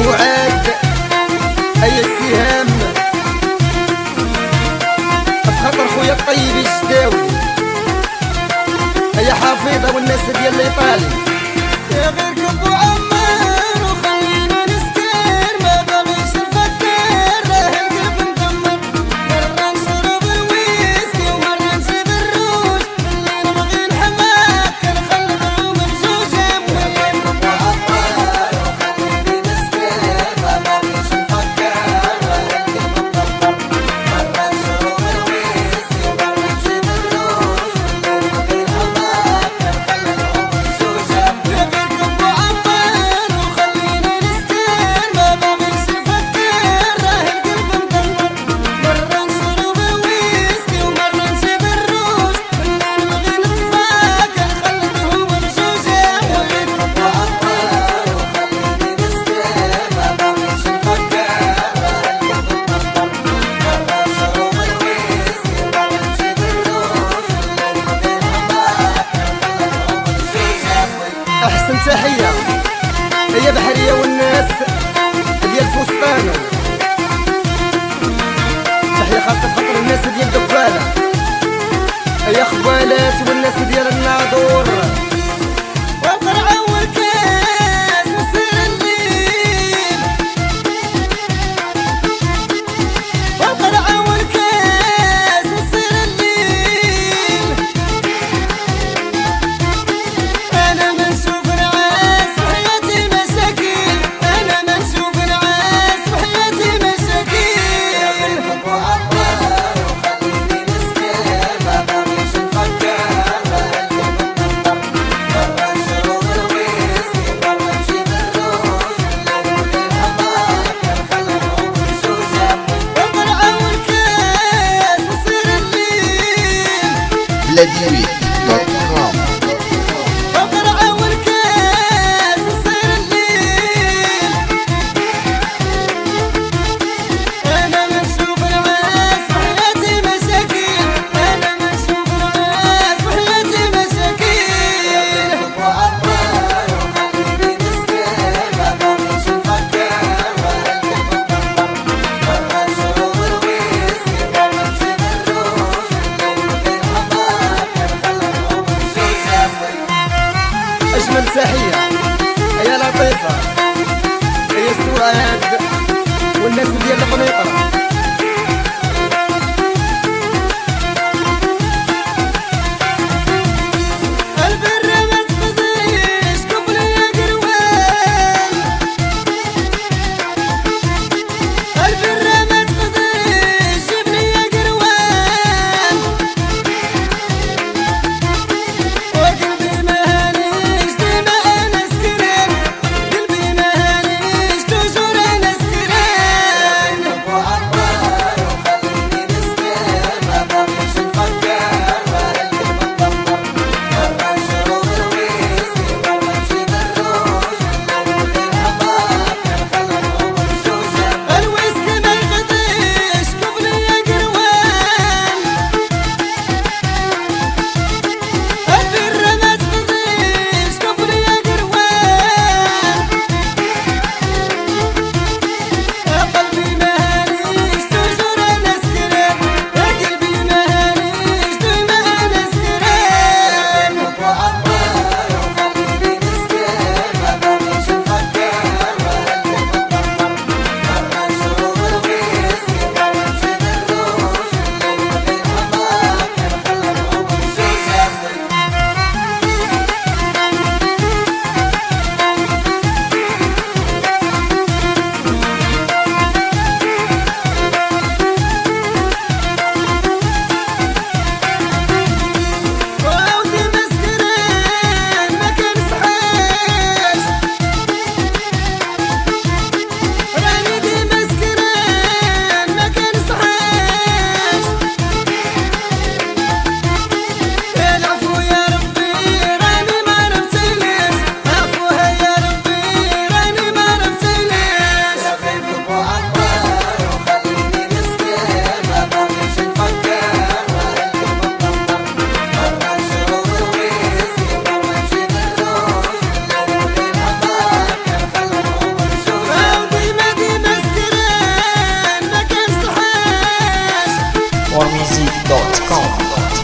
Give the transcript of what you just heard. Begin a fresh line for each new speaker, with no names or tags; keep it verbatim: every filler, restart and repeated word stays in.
معاد اي السهام خاطر خويا الطيب الشداوي يا حفيظه والناس ديال الايطالي
يا غير كب وعمار وخلينا نسكر ما باغيش نفكر راه القلب مدمر مرة نشرب الويسكي ومرة نسيب الروج اللي نبغي نحماك كنخلطهم بجوج يا غير كب وعمار وخليني نسكر ما باغيش نفكر راه القلب مدمر مرة نشرب الويسكي ومرة نسيب الروج اللي نبغي نحماك كنخلطهم بجوج يا غير كب وعمار وخليني نسكر ما باغيش نفكر راه القلب مدمر مرة نشرب الويسكي ومرة نسيب الروج اللي نبغي نطفى كنخلطهم بجوج يا غير كب وعمار وخليني نسكر ما باغيش نفكر راه القلب مدمر مرة نشرب الويسكي ومرة نسيب الروج اللي نبغي نحماك كنخلطهم بجوج يا
احسن تحيه هي بحريه والناس ديال فستانو تحيه خاصه خاطر الناس ديال دباله يا خوالات والناس ديال الناظور
والقرعة والكاس وسير الليل والقرعة والكاس وسير الليل أنا منسوب نعاس وحياتي مساكين أنا منسوب نعاس وحياتي مساكين يا غير كب وعمار وخليني نسكر ما باغيش نفكر راه القلب مدمر مرة نشرب الويسكي مرة نجيب الروج اللي نبغي نحماك كنخلطهم بجوج يا والقرعة والكاس وسير الليل
بلاديوي دوت كوم.
والقرعة والكاس وسير الليل أنا منسوب نعاس وحياتي مساكين أنا منسوب نعاس وحياتي مساكين يا غير كب وعمار وخليني نسكر ما باغيش نفكر راه القلب مدمر مرة نشرب الويسكي مرة نجيب الروج اللي نبغي نحماك كنخلطهم بجوج يا
اجمل تحيه يا لطيفه يا سعاد والناس ديال القنيطره
البر ما تقضيش قبل يا قروان البر ما تقضيش جبني يا قروان وقلبي ما هانيش ديما انا سكران قلبي ما هانيش توجور انا سكران كب وعمار
دوت كوم.